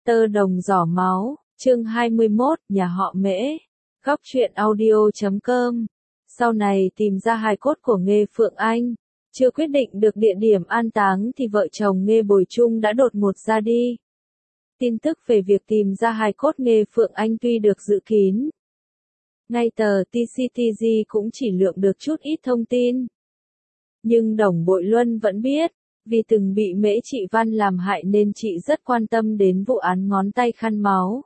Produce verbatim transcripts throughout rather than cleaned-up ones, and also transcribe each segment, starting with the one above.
Tơ đồng giỏ máu, chương hai mươi mốt, nhà họ Mễ, góc truyện audio chấm com. Sau này tìm ra hài cốt của Nghê Phượng Anh, chưa quyết định được địa điểm an táng thì vợ chồng Nghê Bồi Chung đã đột ngột ra đi. Tin tức về việc tìm ra hài cốt Nghê Phượng Anh tuy được giữ kín, ngay tờ tê xê tê giê cũng chỉ lượng được chút ít thông tin. Nhưng Đồng Bội Luân vẫn biết, vì từng bị Mễ Chị Văn làm hại nên chị rất quan tâm đến vụ án ngón tay khăn máu.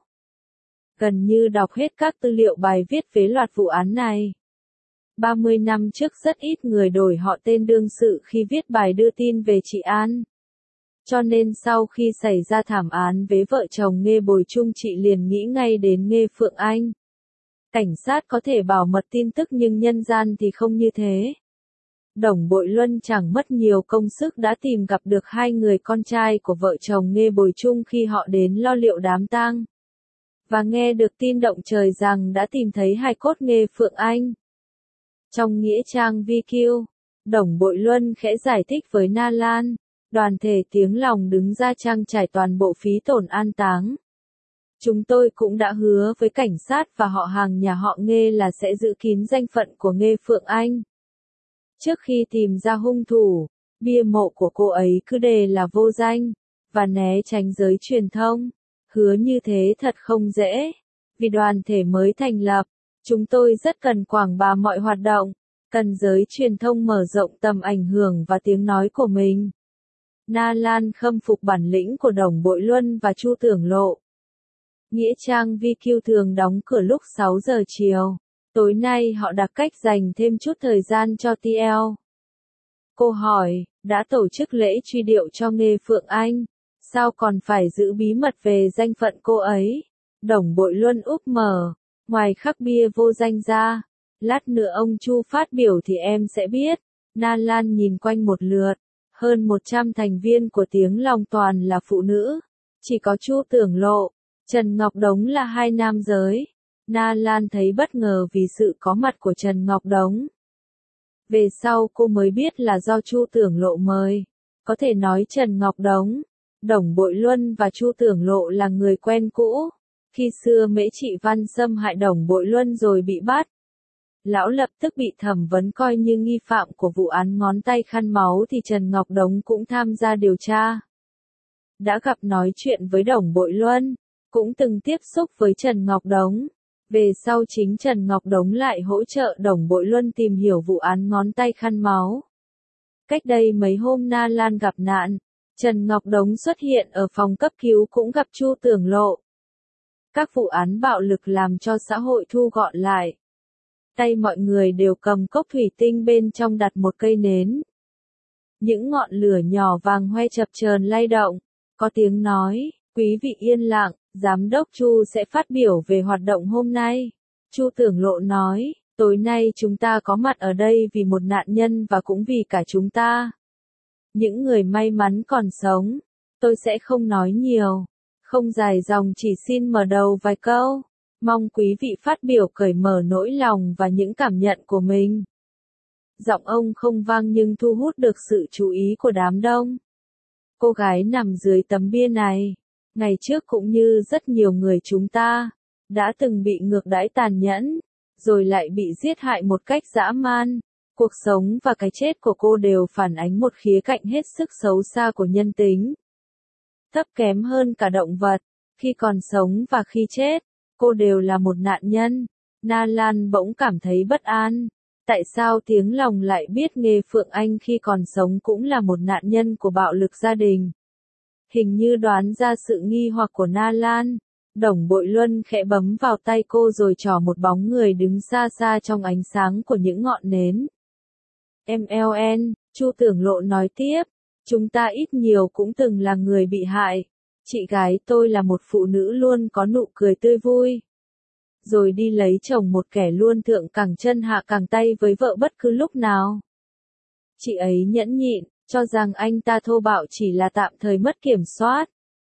Gần như đọc hết các tư liệu bài viết về loạt vụ án này. ba mươi năm trước rất ít người đổi họ tên đương sự khi viết bài đưa tin về chị An. Cho nên sau khi xảy ra thảm án với vợ chồng Nghê Bồi Chung, chị liền nghĩ ngay đến Nghê Phượng Anh. Cảnh sát có thể bảo mật tin tức nhưng nhân gian thì không như thế. Đồng Bội Luân chẳng mất nhiều công sức đã tìm gặp được hai người con trai của vợ chồng Nghê Bồi Chung khi họ đến lo liệu đám tang. Và nghe được tin động trời rằng đã tìm thấy hài cốt Nghê Phượng Anh. Trong nghĩa trang vê kью, Đồng Bội Luân khẽ giải thích với Na Lan, đoàn thể Tiếng Lòng đứng ra trang trải toàn bộ phí tổn an táng. Chúng tôi cũng đã hứa với cảnh sát và họ hàng nhà họ Nghê là sẽ giữ kín danh phận của Nghê Phượng Anh. Trước khi tìm ra hung thủ, bia mộ của cô ấy cứ đề là vô danh, và né tránh giới truyền thông. Hứa như thế thật không dễ. Vì đoàn thể mới thành lập, chúng tôi rất cần quảng bá mọi hoạt động, cần giới truyền thông mở rộng tầm ảnh hưởng và tiếng nói của mình. Na Lan khâm phục bản lĩnh của Đồng Bội Luân và Chu Tưởng Lộ. Nghĩa trang vê kью thường đóng cửa lúc sáu giờ chiều. Tối nay họ đặt cách dành thêm chút thời gian cho tê lờ. Cô hỏi, đã tổ chức lễ truy điệu cho Nghê Phượng Anh, sao còn phải giữ bí mật về danh phận cô ấy? Đồng Bội Luân úp mở, ngoài khắc bia vô danh ra, lát nữa ông Chu phát biểu thì em sẽ biết. Na Lan nhìn quanh một lượt, hơn một trăm thành viên của Tiếng Lòng toàn là phụ nữ, chỉ có Chu Tưởng Lộ, Trần Ngọc Đống là hai nam giới. Na Lan thấy bất ngờ vì sự có mặt của Trần Ngọc Đống. Về sau cô mới biết là do Chu Tưởng Lộ mời. Có thể nói Trần Ngọc Đống, Đồng Bội Luân và Chu Tưởng Lộ là người quen cũ. Khi xưa Mễ Chị Văn xâm hại Đồng Bội Luân rồi bị bắt, lão lập tức bị thẩm vấn coi như nghi phạm của vụ án ngón tay khăn máu thì Trần Ngọc Đống cũng tham gia điều tra. Đã gặp nói chuyện với Đồng Bội Luân, cũng từng tiếp xúc với Trần Ngọc Đống. Về sau chính Trần Ngọc Đống lại hỗ trợ Đồng Bội Luân tìm hiểu vụ án ngón tay khăn máu. Cách đây mấy hôm Na Lan gặp nạn, Trần Ngọc Đống xuất hiện ở phòng cấp cứu cũng gặp Chu Tưởng Lộ. Các vụ án bạo lực làm cho xã hội thu gọn lại. Tay mọi người đều cầm cốc thủy tinh bên trong đặt một cây nến. Những ngọn lửa nhỏ vàng hoe chập chờn lay động, có tiếng nói, quý vị yên lặng. Giám đốc Chu sẽ phát biểu về hoạt động hôm nay. Chu Tưởng Lộ nói, tối nay chúng ta có mặt ở đây vì một nạn nhân và cũng vì cả chúng ta. Những người may mắn còn sống. Tôi sẽ không nói nhiều, không dài dòng, chỉ xin mở đầu vài câu. Mong quý vị phát biểu cởi mở nỗi lòng và những cảm nhận của mình. Giọng ông không vang nhưng thu hút được sự chú ý của đám đông. Cô gái nằm dưới tấm bia này, ngày trước cũng như rất nhiều người chúng ta, đã từng bị ngược đãi tàn nhẫn, rồi lại bị giết hại một cách dã man. Cuộc sống và cái chết của cô đều phản ánh một khía cạnh hết sức xấu xa của nhân tính. Thấp kém hơn cả động vật, khi còn sống và khi chết, cô đều là một nạn nhân. Na Lan bỗng cảm thấy bất an. Tại sao Tiếng Lòng lại biết Nghê Phượng Anh khi còn sống cũng là một nạn nhân của bạo lực gia đình? Hình như đoán ra sự nghi hoặc của Na Lan, Đồng Bội Luân khẽ bấm vào tay cô rồi trỏ một bóng người đứng xa xa trong ánh sáng của những ngọn nến. em lờ en, Chu Tưởng Lộ nói tiếp, chúng ta ít nhiều cũng từng là người bị hại. Chị gái tôi là một phụ nữ luôn có nụ cười tươi vui. Rồi đi lấy chồng một kẻ luôn thượng cẳng chân hạ cẳng tay với vợ bất cứ lúc nào. Chị ấy nhẫn nhịn, cho rằng anh ta thô bạo chỉ là tạm thời mất kiểm soát.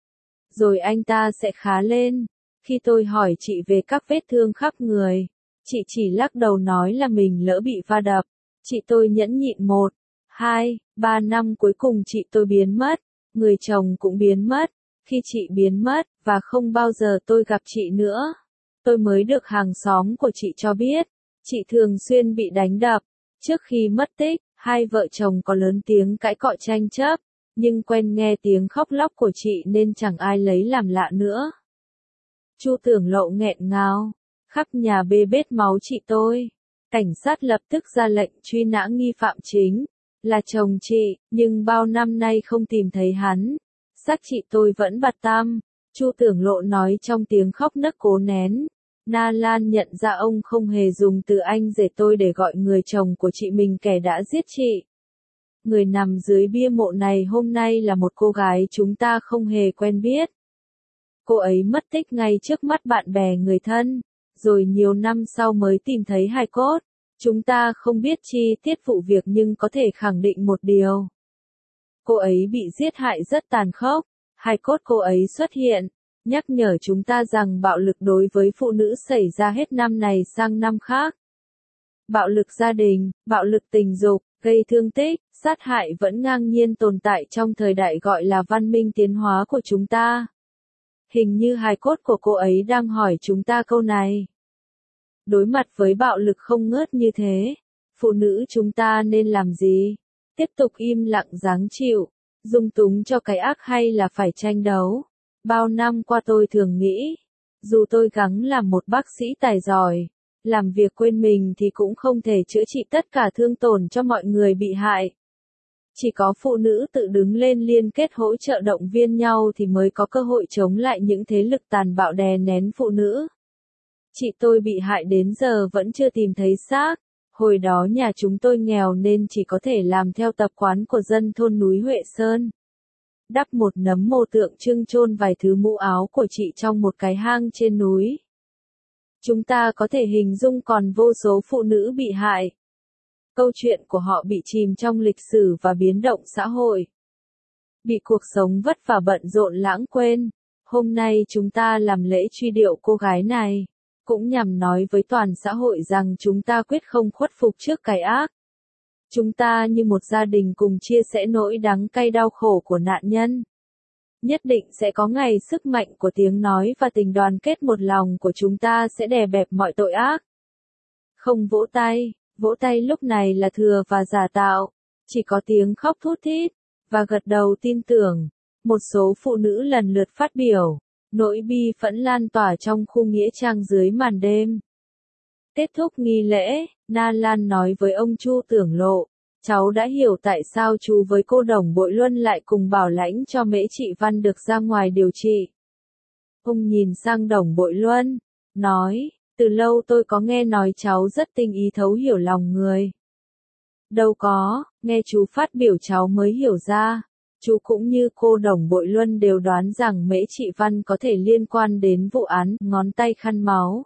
Rồi anh ta sẽ khá lên. Khi tôi hỏi chị về các vết thương khắp người, chị chỉ lắc đầu nói là mình lỡ bị va đập. Chị tôi nhẫn nhịn một, hai, ba năm cuối cùng chị tôi biến mất, người chồng cũng biến mất. Khi chị biến mất, và không bao giờ tôi gặp chị nữa. Tôi mới được hàng xóm của chị cho biết, chị thường xuyên bị đánh đập. Trước khi mất tích, hai vợ chồng có lớn tiếng cãi cọ tranh chấp, nhưng quen nghe tiếng khóc lóc của chị nên chẳng ai lấy làm lạ nữa. Chu Tưởng Lộ nghẹn ngào, khắp nhà bê bết máu chị tôi. Cảnh sát lập tức ra lệnh truy nã nghi phạm chính, là chồng chị, nhưng bao năm nay không tìm thấy hắn. Xác chị tôi vẫn bạt tăm, Chu Tưởng Lộ nói trong tiếng khóc nấc cố nén. Na Lan nhận ra ông không hề dùng từ anh rể tôi để gọi người chồng của chị mình kẻ đã giết chị. Người nằm dưới bia mộ này hôm nay là một cô gái chúng ta không hề quen biết. Cô ấy mất tích ngay trước mắt bạn bè người thân, rồi nhiều năm sau mới tìm thấy hài cốt. Chúng ta không biết chi tiết vụ việc nhưng có thể khẳng định một điều. Cô ấy bị giết hại rất tàn khốc, hài cốt cô ấy xuất hiện, nhắc nhở chúng ta rằng bạo lực đối với phụ nữ xảy ra hết năm này sang năm khác. Bạo lực gia đình, bạo lực tình dục, gây thương tích, sát hại vẫn ngang nhiên tồn tại trong thời đại gọi là văn minh tiến hóa của chúng ta. Hình như hài cốt của cô ấy đang hỏi chúng ta câu này. Đối mặt với bạo lực không ngớt như thế, phụ nữ chúng ta nên làm gì? Tiếp tục im lặng gắng chịu, dung túng cho cái ác hay là phải tranh đấu? Bao năm qua tôi thường nghĩ, dù tôi gắng làm một bác sĩ tài giỏi, làm việc quên mình thì cũng không thể chữa trị tất cả thương tổn cho mọi người bị hại. Chỉ có phụ nữ tự đứng lên liên kết hỗ trợ động viên nhau thì mới có cơ hội chống lại những thế lực tàn bạo đè nén phụ nữ. Chị tôi bị hại đến giờ vẫn chưa tìm thấy xác. Hồi đó nhà chúng tôi nghèo nên chỉ có thể làm theo tập quán của dân thôn núi Huệ Sơn. Đắp một nấm mồ tượng trưng chôn vài thứ mũ áo của chị trong một cái hang trên núi. Chúng ta có thể hình dung còn vô số phụ nữ bị hại. Câu chuyện của họ bị chìm trong lịch sử và biến động xã hội. Bị cuộc sống vất vả bận rộn lãng quên. Hôm nay chúng ta làm lễ truy điệu cô gái này, cũng nhằm nói với toàn xã hội rằng chúng ta quyết không khuất phục trước cái ác. Chúng ta như một gia đình cùng chia sẻ nỗi đắng cay đau khổ của nạn nhân. Nhất định sẽ có ngày sức mạnh của tiếng nói và tình đoàn kết một lòng của chúng ta sẽ đè bẹp mọi tội ác. Không vỗ tay, vỗ tay lúc này là thừa và giả tạo, chỉ có tiếng khóc thút thít, và gật đầu tin tưởng. Một số phụ nữ lần lượt phát biểu, nỗi bi phẫn lan tỏa trong khu nghĩa trang dưới màn đêm. Kết thúc nghi lễ, Na Lan nói với ông Chu Tưởng Lộ, cháu đã hiểu tại sao chú với cô Đồng Bội Luân lại cùng bảo lãnh cho Mễ Trị Văn được ra ngoài điều trị. Ông nhìn sang Đồng Bội Luân, nói, từ lâu tôi có nghe nói cháu rất tinh ý thấu hiểu lòng người. Đâu có, nghe chú phát biểu cháu mới hiểu ra. Chú cũng như cô Đồng Bội Luân đều đoán rằng Mễ Trị Văn có thể liên quan đến vụ án ngón tay khăn máu.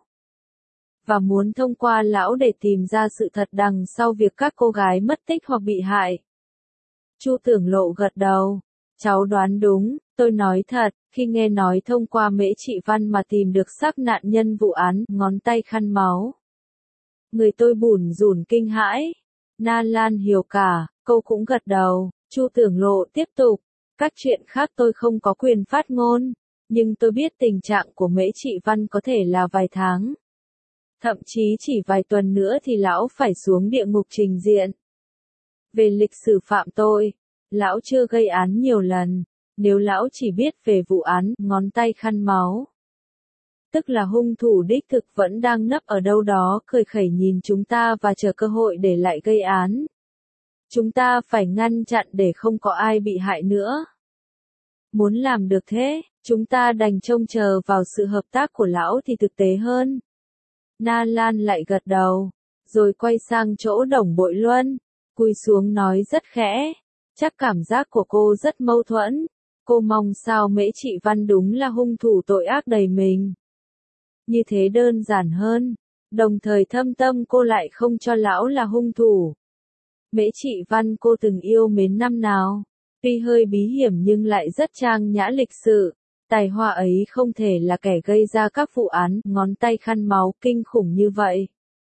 Và muốn thông qua lão để tìm ra sự thật đằng sau việc các cô gái mất tích hoặc bị hại. Chu Tưởng Lộ gật đầu. Cháu đoán đúng, tôi nói thật, khi nghe nói thông qua Mễ Trị Văn mà tìm được xác nạn nhân vụ án ngón tay khăn máu. Người tôi bủn rủn kinh hãi. Na Lan hiểu cả, cô cũng gật đầu. Chu Tưởng Lộ tiếp tục, các chuyện khác tôi không có quyền phát ngôn, nhưng tôi biết tình trạng của Mễ Trị Văn có thể là vài tháng. Thậm chí chỉ vài tuần nữa thì lão phải xuống địa ngục trình diện. Về lịch sử phạm tội, lão chưa gây án nhiều lần, nếu lão chỉ biết về vụ án ngón tay khăn máu. Tức là hung thủ đích thực vẫn đang nấp ở đâu đó cười khẩy nhìn chúng ta và chờ cơ hội để lại gây án. Chúng ta phải ngăn chặn để không có ai bị hại nữa. Muốn làm được thế, chúng ta đành trông chờ vào sự hợp tác của lão thì thực tế hơn. Na Lan lại gật đầu, rồi quay sang chỗ Đồng Bội Luân, cúi xuống nói rất khẽ, chắc cảm giác của cô rất mâu thuẫn. Cô mong sao Mễ Trị Văn đúng là hung thủ tội ác đầy mình. Như thế đơn giản hơn, đồng thời thâm tâm cô lại không cho lão là hung thủ. Mễ Trị Văn cô từng yêu mến năm nào, tuy hơi bí hiểm nhưng lại rất trang nhã lịch sự, tài hoa ấy không thể là kẻ gây ra các vụ án ngón tay khăn máu kinh khủng như vậy.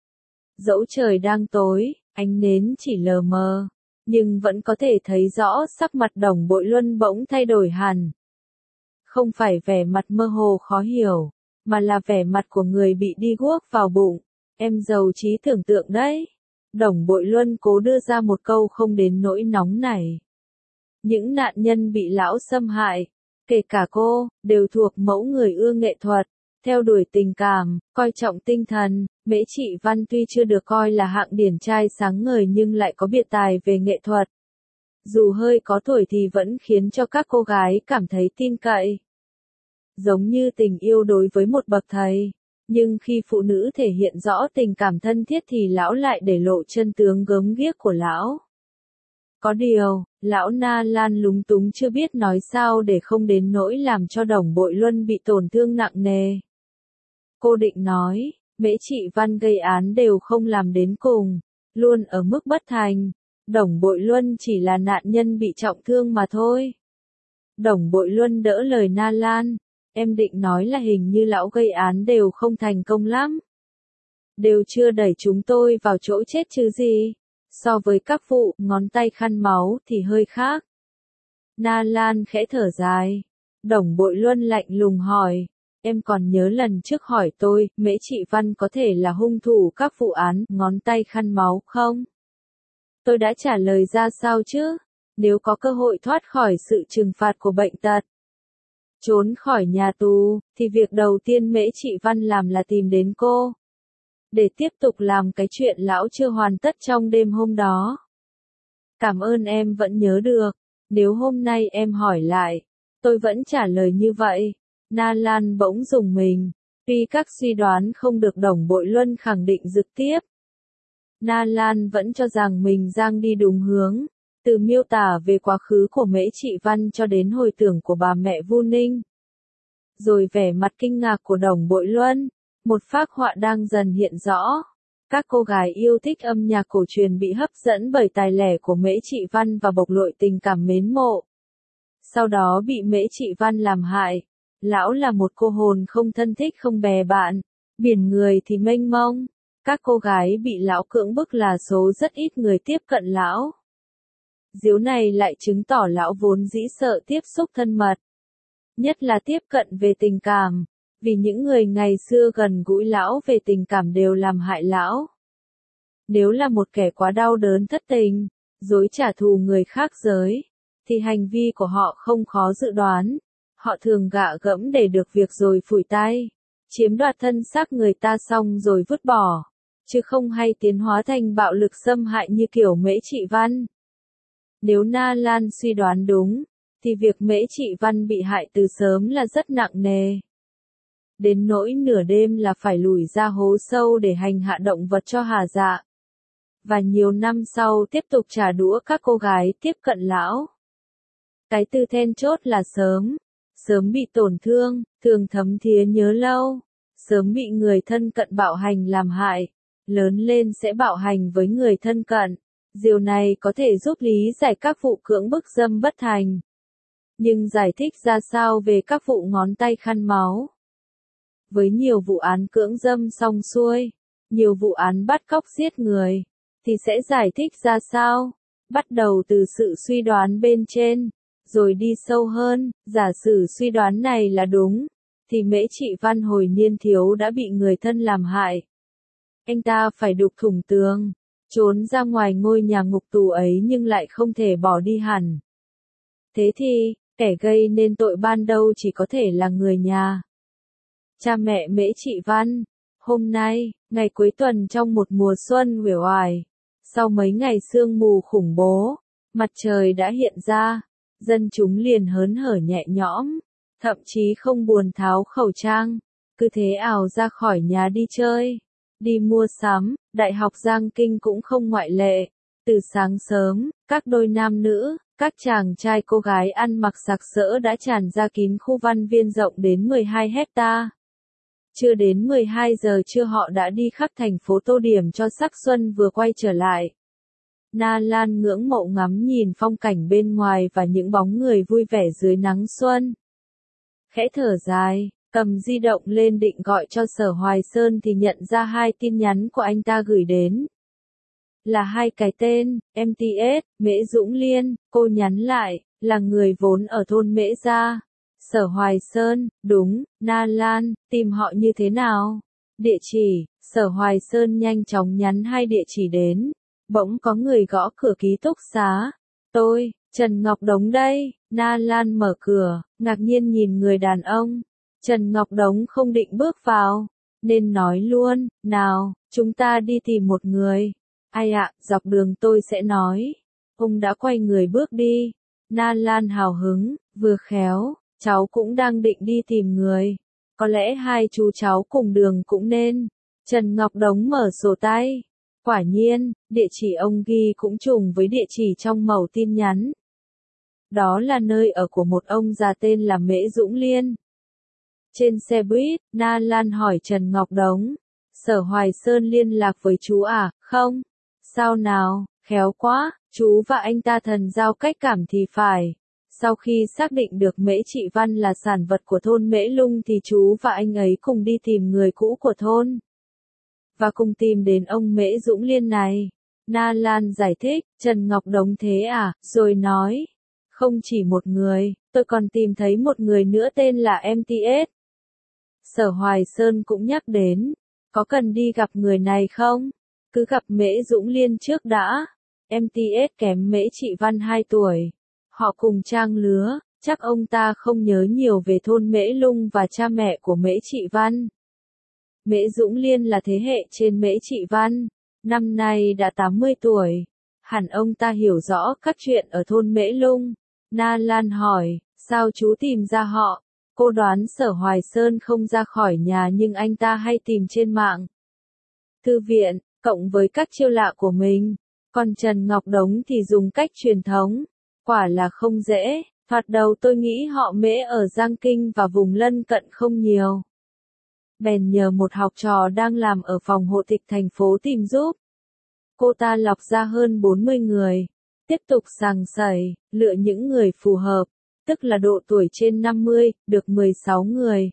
Dẫu trời đang tối, ánh nến chỉ lờ mờ, nhưng vẫn có thể thấy rõ sắc mặt Đồng Bội Luân bỗng thay đổi hẳn. Không phải vẻ mặt mơ hồ khó hiểu, mà là vẻ mặt của người bị đi guốc vào bụng. Em giàu trí tưởng tượng đấy. Đồng Bội Luân cố đưa ra một câu không đến nỗi nóng này. Những nạn nhân bị lão xâm hại, kể cả cô, đều thuộc mẫu người ưa nghệ thuật, theo đuổi tình cảm, coi trọng tinh thần. Mễ Trị Văn tuy chưa được coi là hạng điển trai sáng ngời nhưng lại có biệt tài về nghệ thuật. Dù hơi có tuổi thì vẫn khiến cho các cô gái cảm thấy tin cậy. Giống như tình yêu đối với một bậc thầy. Nhưng khi phụ nữ thể hiện rõ tình cảm thân thiết thì lão lại để lộ chân tướng gớm ghiếc của lão. Có điều, lão Na Lan lúng túng chưa biết nói sao để không đến nỗi làm cho Đồng Bội Luân bị tổn thương nặng nề. Cô định nói, Mễ Trị Văn gây án đều không làm đến cùng, luôn ở mức bất thành. Đồng Bội Luân chỉ là nạn nhân bị trọng thương mà thôi. Đồng Bội Luân đỡ lời Na Lan. Em định nói là hình như lão gây án đều không thành công lắm. Đều chưa đẩy chúng tôi vào chỗ chết chứ gì. So với các vụ ngón tay khăn máu thì hơi khác. Na Lan khẽ thở dài. Đồng Bội Luân lạnh lùng hỏi. Em còn nhớ lần trước hỏi tôi, Mễ Trị Văn có thể là hung thủ các vụ án ngón tay khăn máu không? Tôi đã trả lời ra sao chứ? Nếu có cơ hội thoát khỏi sự trừng phạt của bệnh tật, trốn khỏi nhà tù, thì việc đầu tiên Mễ Trị Văn làm là tìm đến cô. Để tiếp tục làm cái chuyện lão chưa hoàn tất trong đêm hôm đó. Cảm ơn em vẫn nhớ được. Nếu hôm nay em hỏi lại, tôi vẫn trả lời như vậy. Na Lan bỗng rùng mình. Tuy các suy đoán không được Đồng Bội Luân khẳng định trực tiếp, Na Lan vẫn cho rằng mình đang đi đúng hướng. Từ miêu tả về quá khứ của Mễ Trị Văn cho đến hồi tưởng của bà mẹ Vu Ninh. Rồi vẻ mặt kinh ngạc của Đồng Bội Luân, một phác họa đang dần hiện rõ. Các cô gái yêu thích âm nhạc cổ truyền bị hấp dẫn bởi tài lẻ của Mễ Trị Văn và bộc lộ tình cảm mến mộ. Sau đó bị Mễ Trị Văn làm hại. Lão là một cô hồn không thân thích không bè bạn, biển người thì mênh mông. Các cô gái bị lão cưỡng bức là số rất ít người tiếp cận lão. Điều này lại chứng tỏ lão vốn dĩ sợ tiếp xúc thân mật. Nhất là tiếp cận về tình cảm, vì những người ngày xưa gần gũi lão về tình cảm đều làm hại lão. Nếu là một kẻ quá đau đớn thất tình, dối trả thù người khác giới, thì hành vi của họ không khó dự đoán. Họ thường gạ gẫm để được việc rồi phủi tay, chiếm đoạt thân xác người ta xong rồi vứt bỏ, chứ không hay tiến hóa thành bạo lực xâm hại như kiểu Mễ Trị Văn. Nếu Na Lan suy đoán đúng, thì việc Mễ Trị Văn bị hại từ sớm là rất nặng nề. Đến nỗi nửa đêm là phải lủi ra hố sâu để hành hạ động vật cho hà dạ. Và nhiều năm sau tiếp tục trả đũa các cô gái tiếp cận lão. Cái từ then chốt là sớm. Sớm bị tổn thương, thường thấm thía nhớ lâu. Sớm bị người thân cận bạo hành làm hại. Lớn lên sẽ bạo hành với người thân cận. Điều này có thể giúp lý giải các vụ cưỡng bức dâm bất thành. Nhưng giải thích ra sao về các vụ ngón tay khăn máu? Với nhiều vụ án cưỡng dâm xong xuôi, nhiều vụ án bắt cóc giết người, thì sẽ giải thích ra sao? Bắt đầu từ sự suy đoán bên trên, rồi đi sâu hơn, giả sử suy đoán này là đúng, thì Mễ Trị Văn hồi niên thiếu đã bị người thân làm hại. Anh ta phải đục thủng tường, trốn ra ngoài ngôi nhà ngục tù ấy nhưng lại không thể bỏ đi hẳn. Thế thì, kẻ gây nên tội ban đầu chỉ có thể là người nhà. Cha mẹ Mễ Trị Văn. Hôm nay, ngày cuối tuần trong một mùa xuân uể oải, sau mấy ngày sương mù khủng bố, mặt trời đã hiện ra, dân chúng liền hớn hở nhẹ nhõm, thậm chí không buồn tháo khẩu trang, cứ thế ào ra khỏi nhà đi chơi, đi mua sắm. Đại học Giang Kinh cũng không ngoại lệ. Từ sáng sớm, các đôi nam nữ, các chàng trai cô gái ăn mặc sặc sỡ đã tràn ra kín khu văn viên rộng đến mười hai hecta. Chưa đến mười hai giờ trưa họ đã đi khắp thành phố tô điểm cho sắc xuân vừa quay trở lại. Na Lan ngưỡng mộ ngắm nhìn phong cảnh bên ngoài và những bóng người vui vẻ dưới nắng xuân. Khẽ thở dài, cầm di động lên định gọi cho Sở Hoài Sơn thì nhận ra hai tin nhắn của anh ta gửi đến. Là hai cái tên, em tê ét, Mễ Dũng Liên, cô nhắn lại, là người vốn ở thôn Mễ Gia. Sở Hoài Sơn, đúng, Na Lan, tìm họ như thế nào? Địa chỉ, Sở Hoài Sơn nhanh chóng nhắn hai địa chỉ đến. Bỗng có người gõ cửa ký túc xá. Tôi, Trần Ngọc Đống đây. Na Lan mở cửa, ngạc nhiên nhìn người đàn ông. Trần Ngọc Đống không định bước vào, nên nói luôn, nào, chúng ta đi tìm một người. Ai ạ, dọc đường tôi sẽ nói. Ông đã quay người bước đi. Na Lan hào hứng, vừa khéo, cháu cũng đang định đi tìm người. Có lẽ hai chú cháu cùng đường cũng nên. Trần Ngọc Đống mở sổ tay. Quả nhiên, địa chỉ ông ghi cũng trùng với địa chỉ trong mẩu tin nhắn. Đó là nơi ở của một ông già tên là Mễ Dũng Liên. Trên xe buýt, Na Lan hỏi Trần Ngọc Đống. Sở Hoài Sơn liên lạc với chú à, không? Sao nào, khéo quá, chú và anh ta thần giao cách cảm thì phải. Sau khi xác định được Mễ Trị Văn là sản vật của thôn Mễ Lung thì chú và anh ấy cùng đi tìm người cũ của thôn. Và cùng tìm đến ông Mễ Dũng Liên này. Na Lan giải thích, Trần Ngọc Đống thế à, rồi nói. Không chỉ một người, tôi còn tìm thấy một người nữa tên là em tê ét. Sở Hoài Sơn cũng nhắc đến, có cần đi gặp người này không? Cứ gặp Mễ Dũng Liên trước đã. em tê ét kém Mễ Trị Văn hai tuổi. Họ cùng trang lứa, chắc ông ta không nhớ nhiều về thôn Mễ Lung và cha mẹ của Mễ Trị Văn. Mễ Dũng Liên là thế hệ trên Mễ Trị Văn, năm nay đã tám mươi tuổi. Hẳn ông ta hiểu rõ các chuyện ở thôn Mễ Lung. Na Lan hỏi, sao chú tìm ra họ? Cô đoán Sở Hoài Sơn không ra khỏi nhà nhưng anh ta hay tìm trên mạng. Thư viện, cộng với các chiêu lạ của mình. Còn Trần Ngọc Đống thì dùng cách truyền thống. Quả là không dễ, thoạt đầu tôi nghĩ họ Mễ ở Giang Kinh và vùng lân cận không nhiều. Bèn nhờ một học trò đang làm ở phòng hộ tịch thành phố tìm giúp. Cô ta lọc ra hơn bốn mươi người. Tiếp tục sàng sẩy, lựa những người phù hợp, tức là độ tuổi trên năm mươi, được mười sáu người.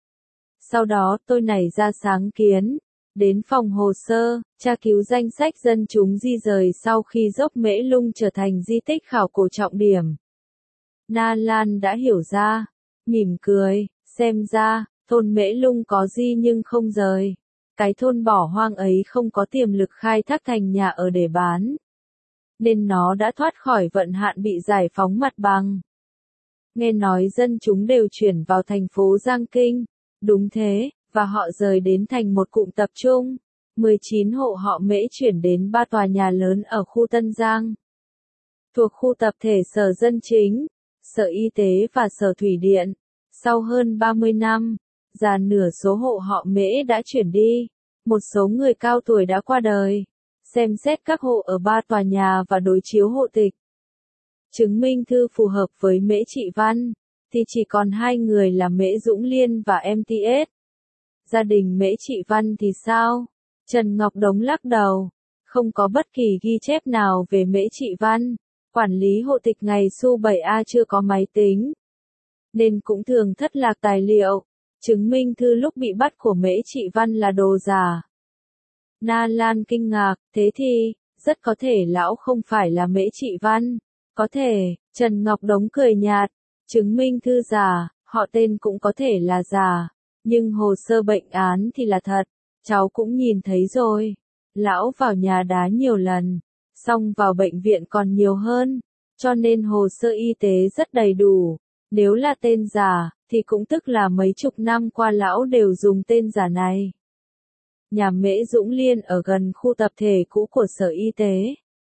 Sau đó tôi nảy ra sáng kiến, đến phòng hồ sơ, tra cứu danh sách dân chúng di rời sau khi dốc Mễ Lung trở thành di tích khảo cổ trọng điểm. Na Lan đã hiểu ra, mỉm cười, xem ra, thôn Mễ Lung có di nhưng không rời. Cái thôn bỏ hoang ấy không có tiềm lực khai thác thành nhà ở để bán. Nên nó đã thoát khỏi vận hạn bị giải phóng mặt bằng. Nghe nói dân chúng đều chuyển vào thành phố Giang Kinh. Đúng thế, và họ rời đến thành một cụm tập trung. mười chín hộ họ Mễ chuyển đến ba tòa nhà lớn ở khu Tân Giang. Thuộc khu tập thể Sở Dân Chính, Sở Y tế và Sở Thủy Điện. Sau hơn ba mươi năm, già nửa số hộ họ Mễ đã chuyển đi. Một số người cao tuổi đã qua đời. Xem xét các hộ ở ba tòa nhà và đối chiếu hộ tịch. Chứng minh thư phù hợp với Mễ Trị Văn, thì chỉ còn hai người là Mễ Dũng Liên và em tê ét. Gia đình Mễ Trị Văn thì sao? Trần Ngọc Đống lắc đầu. Không có bất kỳ ghi chép nào về Mễ Trị Văn. Quản lý hộ tịch ngày Su bảy A chưa có máy tính. Nên cũng thường thất lạc tài liệu. Chứng minh thư lúc bị bắt của Mễ Trị Văn là đồ giả. Na Lan kinh ngạc, thế thì, rất có thể lão không phải là Mễ Trị Văn. Có thể, Trần Ngọc Đống cười nhạt, chứng minh thư giả, họ tên cũng có thể là giả, nhưng hồ sơ bệnh án thì là thật, cháu cũng nhìn thấy rồi. Lão vào nhà đá nhiều lần, xong vào bệnh viện còn nhiều hơn, cho nên hồ sơ y tế rất đầy đủ. Nếu là tên giả, thì cũng tức là mấy chục năm qua lão đều dùng tên giả này. Nhà Mễ Dũng Liên ở gần khu tập thể cũ của Sở Y tế.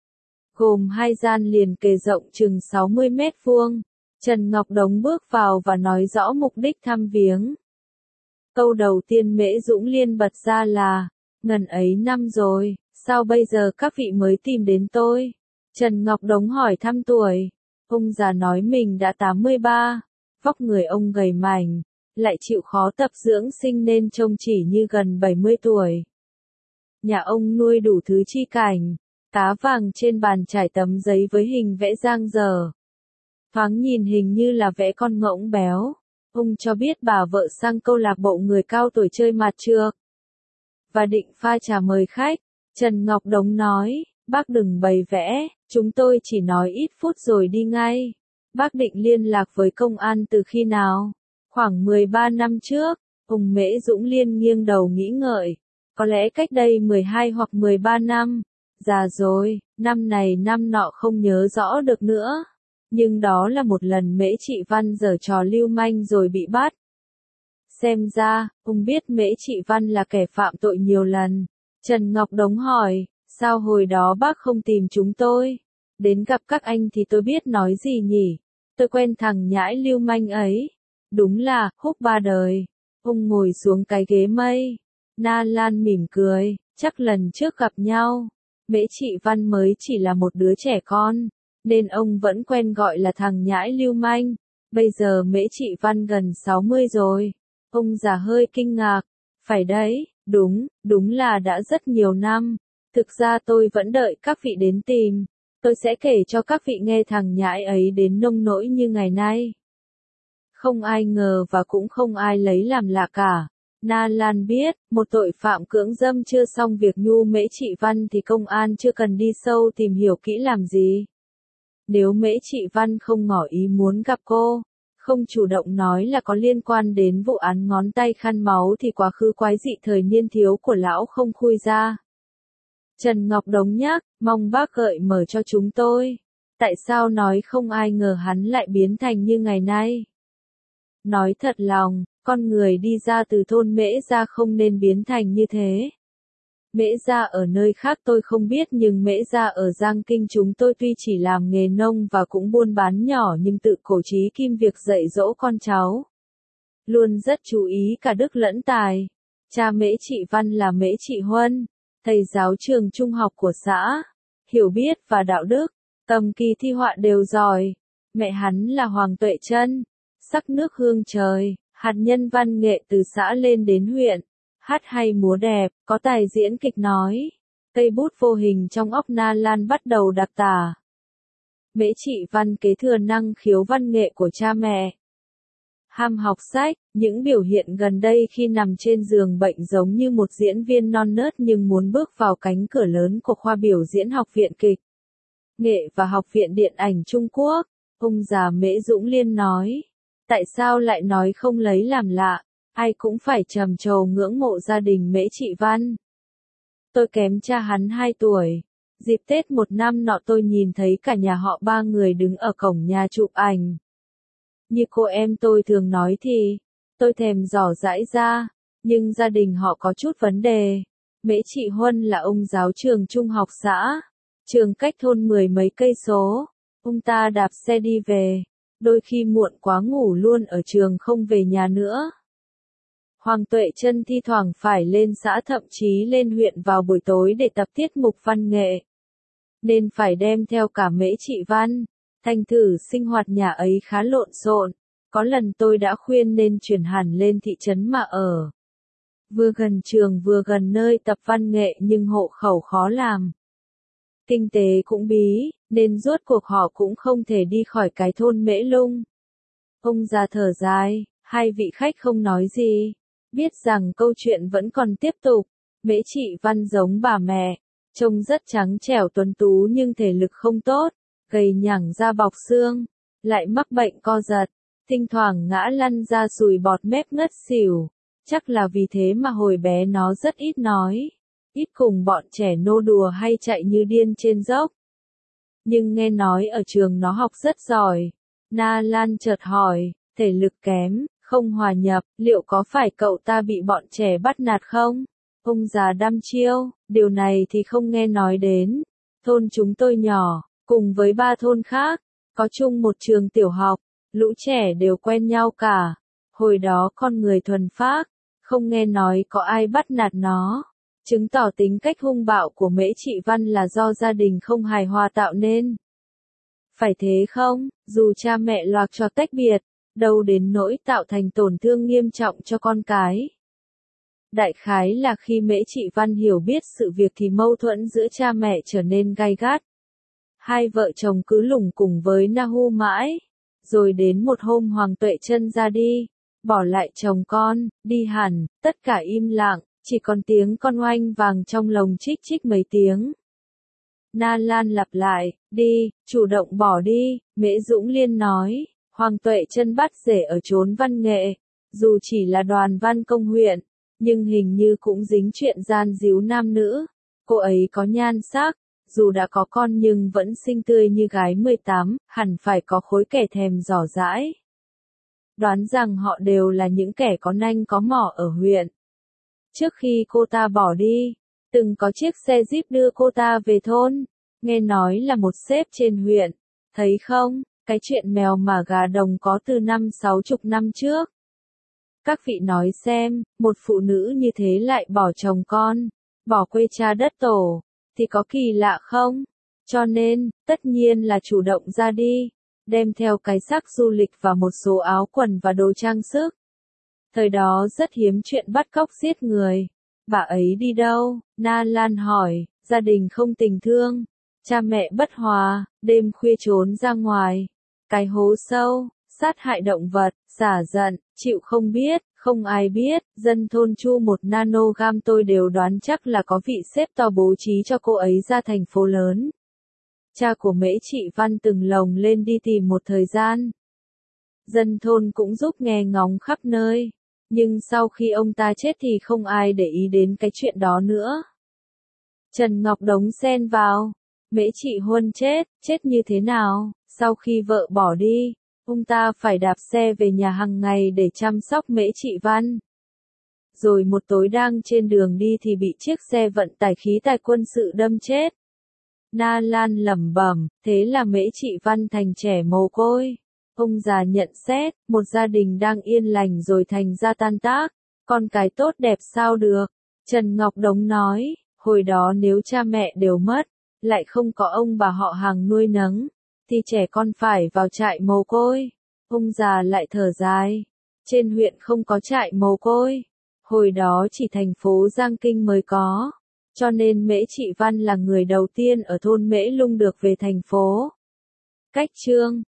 Gồm hai gian liền kề rộng chừng sáu mươi mét vuông. Trần Ngọc Đống bước vào và nói rõ mục đích thăm viếng. Câu đầu tiên Mễ Dũng Liên bật ra là, ngần ấy năm rồi, sao bây giờ các vị mới tìm đến tôi? Trần Ngọc Đống hỏi thăm tuổi. Ông già nói mình đã tám mươi ba, vóc người ông gầy mảnh, lại chịu khó tập dưỡng sinh nên trông chỉ như gần bảy mươi tuổi. Nhà ông nuôi đủ thứ chi cảnh, cá vàng trên bàn trải tấm giấy với hình vẽ dang dở. Thoáng nhìn hình như là vẽ con ngỗng béo. Ông cho biết bà vợ sang câu lạc bộ người cao tuổi chơi mặt trược. Và định pha trà mời khách. Trần Ngọc Đống nói, bác đừng bày vẽ, chúng tôi chỉ nói ít phút rồi đi ngay. Bác định liên lạc với công an từ khi nào? Khoảng mười ba năm trước, Ung Mễ Dũng Liên nghiêng đầu nghĩ ngợi. Có lẽ cách đây mười hai hoặc mười ba năm. Già rồi, năm này năm nọ không nhớ rõ được nữa. Nhưng đó là một lần Mễ Trị Văn giở trò lưu manh rồi bị bắt. Xem ra, Ung biết Mễ Trị Văn là kẻ phạm tội nhiều lần. Trần Ngọc Đống hỏi, sao hồi đó bác không tìm chúng tôi? Đến gặp các anh thì tôi biết nói gì nhỉ? Tôi quen thằng nhãi lưu manh ấy. Đúng là, húc ba đời. Ung ngồi xuống cái ghế mây. Na Lan mỉm cười, chắc lần trước gặp nhau, Mễ Trị Văn mới chỉ là một đứa trẻ con, nên ông vẫn quen gọi là thằng nhãi lưu manh. Bây giờ Mễ Trị Văn gần sáu mươi rồi. Ông già hơi kinh ngạc. Phải đấy, đúng, đúng là đã rất nhiều năm. Thực ra tôi vẫn đợi các vị đến tìm. Tôi sẽ kể cho các vị nghe thằng nhãi ấy đến nông nỗi như ngày nay. Không ai ngờ và cũng không ai lấy làm lạ cả. Na Lan biết, một tội phạm cưỡng dâm chưa xong việc nhu Mễ Trị Văn thì công an chưa cần đi sâu tìm hiểu kỹ làm gì. Nếu Mễ Trị Văn không ngỏ ý muốn gặp cô, không chủ động nói là có liên quan đến vụ án ngón tay khăn máu thì quá khứ quái dị thời niên thiếu của lão không khui ra. Trần Ngọc Đống nhắc, mong bác gợi mở cho chúng tôi. Tại sao nói không ai ngờ hắn lại biến thành như ngày nay? Nói thật lòng, con người đi ra từ thôn Mễ Gia không nên biến thành như thế. Mễ Gia ở nơi khác tôi không biết nhưng Mễ Gia ở Giang Kinh chúng tôi tuy chỉ làm nghề nông và cũng buôn bán nhỏ nhưng tự cổ chí kim việc dạy dỗ con cháu. Luôn rất chú ý cả đức lẫn tài. Cha Mễ Trị Văn là Mễ Trị Huân, thầy giáo trường trung học của xã, hiểu biết và đạo đức, cầm kỳ thi họa đều giỏi. Mẹ hắn là Hoàng Tuệ Trân, sắc nước hương trời, hạt nhân văn nghệ từ xã lên đến huyện, hát hay múa đẹp, có tài diễn kịch nói. Cây bút vô hình trong óc Na Lan bắt đầu đặc tả. Mễ Trị Văn kế thừa năng khiếu văn nghệ của cha mẹ. Ham học sách, những biểu hiện gần đây khi nằm trên giường bệnh giống như một diễn viên non nớt nhưng muốn bước vào cánh cửa lớn của khoa biểu diễn Học viện Kịch Nghệ và Học viện Điện ảnh Trung Quốc. Ông già Mễ Dũng Liên nói. Tại sao lại nói không lấy làm lạ, ai cũng phải trầm trồ ngưỡng mộ gia đình Mễ Trị Văn. Tôi kém cha hắn hai tuổi. Dịp Tết một năm nọ tôi nhìn thấy cả nhà họ ba người đứng ở cổng nhà chụp ảnh. Như cô em tôi thường nói thì, tôi thèm dò dãi ra, nhưng gia đình họ có chút vấn đề. Mễ Trị Huân là ông giáo trường trung học xã, trường cách thôn mười mấy cây số. Ông ta đạp xe đi về, đôi khi muộn quá ngủ luôn ở trường không về nhà nữa. Hoàng Tuệ Trân thi thoảng phải lên xã thậm chí lên huyện vào buổi tối để tập tiết mục văn nghệ. Nên phải đem theo cả Mễ Trị Văn, thành thử sinh hoạt nhà ấy khá lộn xộn. Có lần tôi đã khuyên nên chuyển hẳn lên thị trấn mà ở. Vừa gần trường vừa gần nơi tập văn nghệ nhưng hộ khẩu khó làm. Kinh tế cũng bí, nên rốt cuộc họ cũng không thể đi khỏi cái thôn Mễ Lung. Ông già thở dài, hai vị khách không nói gì. Biết rằng câu chuyện vẫn còn tiếp tục. Mễ Trị Văn giống bà mẹ, trông rất trắng trẻo tuấn tú nhưng thể lực không tốt, gầy nhẳng da bọc xương, lại mắc bệnh co giật, thỉnh thoảng ngã lăn ra sùi bọt mép ngất xỉu. Chắc là vì thế mà hồi bé nó rất ít nói, ít cùng bọn trẻ nô đùa hay chạy như điên trên dốc. Nhưng nghe nói ở trường nó học rất giỏi. Na Lan chợt hỏi, thể lực kém, không hòa nhập, liệu có phải cậu ta bị bọn trẻ bắt nạt không? Ông già đăm chiêu, điều này thì không nghe nói đến. Thôn chúng tôi nhỏ, cùng với ba thôn khác, có chung một trường tiểu học, lũ trẻ đều quen nhau cả. Hồi đó con người thuần phác, không nghe nói có ai bắt nạt nó. Chứng tỏ tính cách hung bạo của Mễ Trị Văn là do gia đình không hài hòa tạo nên. Phải thế không, dù cha mẹ loạc cho tách biệt, đâu đến nỗi tạo thành tổn thương nghiêm trọng cho con cái. Đại khái là khi Mễ Trị Văn hiểu biết sự việc thì mâu thuẫn giữa cha mẹ trở nên gay gắt. Hai vợ chồng cứ lủng cùng với Nahu mãi. Rồi đến một hôm Hoàng Tuệ Trân ra đi, bỏ lại chồng con, đi hẳn, tất cả im lặng, chỉ còn tiếng con oanh vàng trong lồng chích chích mấy tiếng. Na Lan lặp lại, đi, chủ động bỏ đi, Mễ Dũng Liên nói. Hoàng Tuệ Chân bắt rể ở chốn văn nghệ, dù chỉ là đoàn văn công huyện, nhưng hình như cũng dính chuyện gian díu nam nữ. Cô ấy có nhan sắc, dù đã có con nhưng vẫn xinh tươi như gái mười tám, hẳn phải có khối kẻ thèm dò dãi. Đoán rằng họ đều là những kẻ có nanh có mỏ ở huyện. Trước khi cô ta bỏ đi, từng có chiếc xe jeep đưa cô ta về thôn, nghe nói là một sếp trên huyện. Thấy không, cái chuyện mèo mà gà đồng có từ năm sáu chục năm trước. Các vị nói xem, một phụ nữ như thế lại bỏ chồng con, bỏ quê cha đất tổ, thì có kỳ lạ không? Cho nên, tất nhiên là chủ động ra đi, đem theo cái xác du lịch và một số áo quần và đồ trang sức. Thời đó rất hiếm chuyện bắt cóc giết người. Bà ấy đi đâu? Na Lan hỏi, gia đình không tình thương, cha mẹ bất hòa, đêm khuya trốn ra ngoài, cái hố sâu, sát hại động vật, xả giận, chịu không biết, không ai biết, dân thôn chu một nanogam tôi đều đoán chắc là có vị sếp to bố trí cho cô ấy ra thành phố lớn. Cha của Mễ Trị Văn từng lồng lên đi tìm một thời gian. Dân thôn cũng giúp nghe ngóng khắp nơi, nhưng sau khi ông ta chết thì không ai để ý đến cái chuyện đó nữa. Trần Ngọc Đống xen vào, Mễ Trị Huân chết, chết như thế nào? Sau khi vợ bỏ đi, ông ta phải đạp xe về nhà hàng ngày để chăm sóc Mễ Trị Văn. Rồi một tối đang trên đường đi thì bị chiếc xe vận tải khí tài quân sự đâm chết. Na Lan lẩm bẩm, thế là Mễ Trị Văn thành trẻ mồ côi. Ông già nhận xét, một gia đình đang yên lành rồi thành ra tan tác, con cái tốt đẹp sao được. Trần Ngọc Đống nói, hồi đó nếu cha mẹ đều mất, lại không có ông bà họ hàng nuôi nấng, thì trẻ con phải vào trại mồ côi. Ông già lại thở dài, trên huyện không có trại mồ côi, hồi đó chỉ thành phố Giang Kinh mới có, cho nên Mễ Trị Văn là người đầu tiên ở thôn Mễ Lung được về thành phố. Cách chương